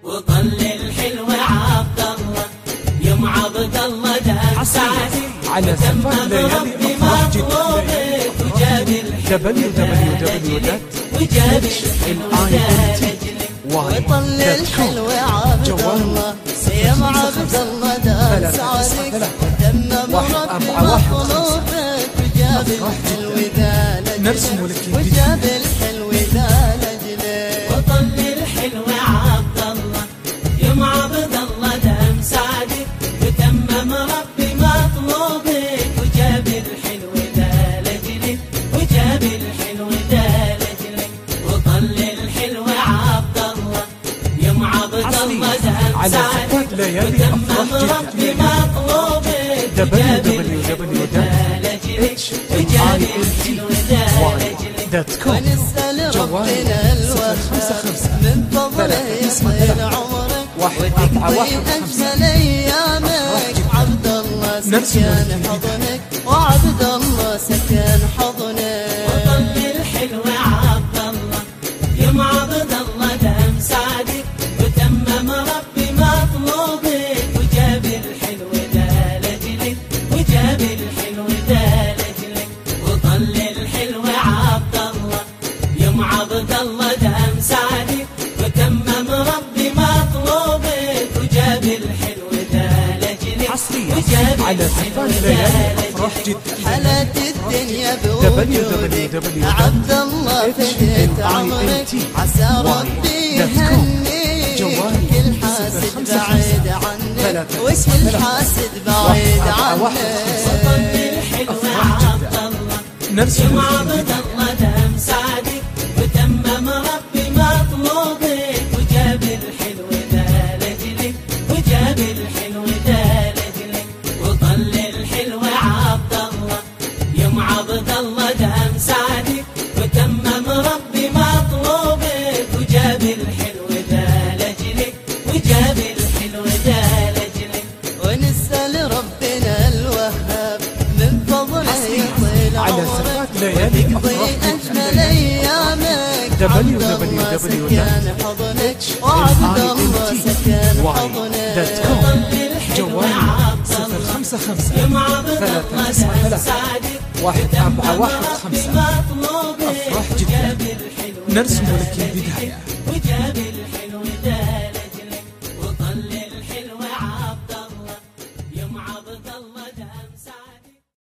وطل الحلو عبد الله يوم عبد الله دام سعدي على سفر ليالي أفراح جديد وجاب الحلو وجاب وطل الحلو عبد الله يوم عبد الله دام سعدي وتمم ربي مطلوبك وجاب الحلو ذا لجلك وجاب الحلو ذا لجلك وطل الحلو عبد الله يوم عبد الله دام سعدي وتمم ربي مطلوبك وجاب الحلو ذا لجلك وجاب الحلو ذا لجلك وطل الحلو عبد الله يوم عبد الله دام سعدي وتمم ربي مطلوبك وجاب الحلو ذا لجلك وجاب الحلو ذا لجلك ونسأل ربنا الوهاب من فضله يطيل عمرك وتقضي أجمل أيامك عبد الله سكن حضنك وعبد الله سكن حضنك وطل الحلو عبد الله يوم عبد الله دام سعدك وتمم ربي مطلوبك وجاب الحلو ذا لجلك وجاب الحلو ذا لجلك وطل الحلو عبد الله يوم عبد الله دام سعدك وتمم ربي مطلوبك وجاب الحلو ذا لجلك وجاب الحلو ذا لجلك حلت الدنيا بوجودك عبد الله فديت عمرك عسى ربي يهنيك كل حاسد بعيد عنك وكل حاسد بعيد عنك وطل الحلو عبد الله يوم عبد الله دام سعدك وتمم ربي مطلوبك وجاب الحلو ذا لجلك وجاب الحلو ذا لجلك وطل الحلو عبد الله يوم عبد الله دام سعدك وتمم ربي مطلوبك وجاب الحلو ذا لجلك وجاب الحلو ذا لجلك ونسأل ربنا الوهاب من فضله يطيل عمرك وتقضي أجمل أيامك عبد الله سكن حضنك وعبد الله سكن حضنك وطل الحلو عبد الله يوم عبد الله دام سعدك وتمم ربي مطلوبك وجاب الحلو نرسم لك البداية وجاب الحلو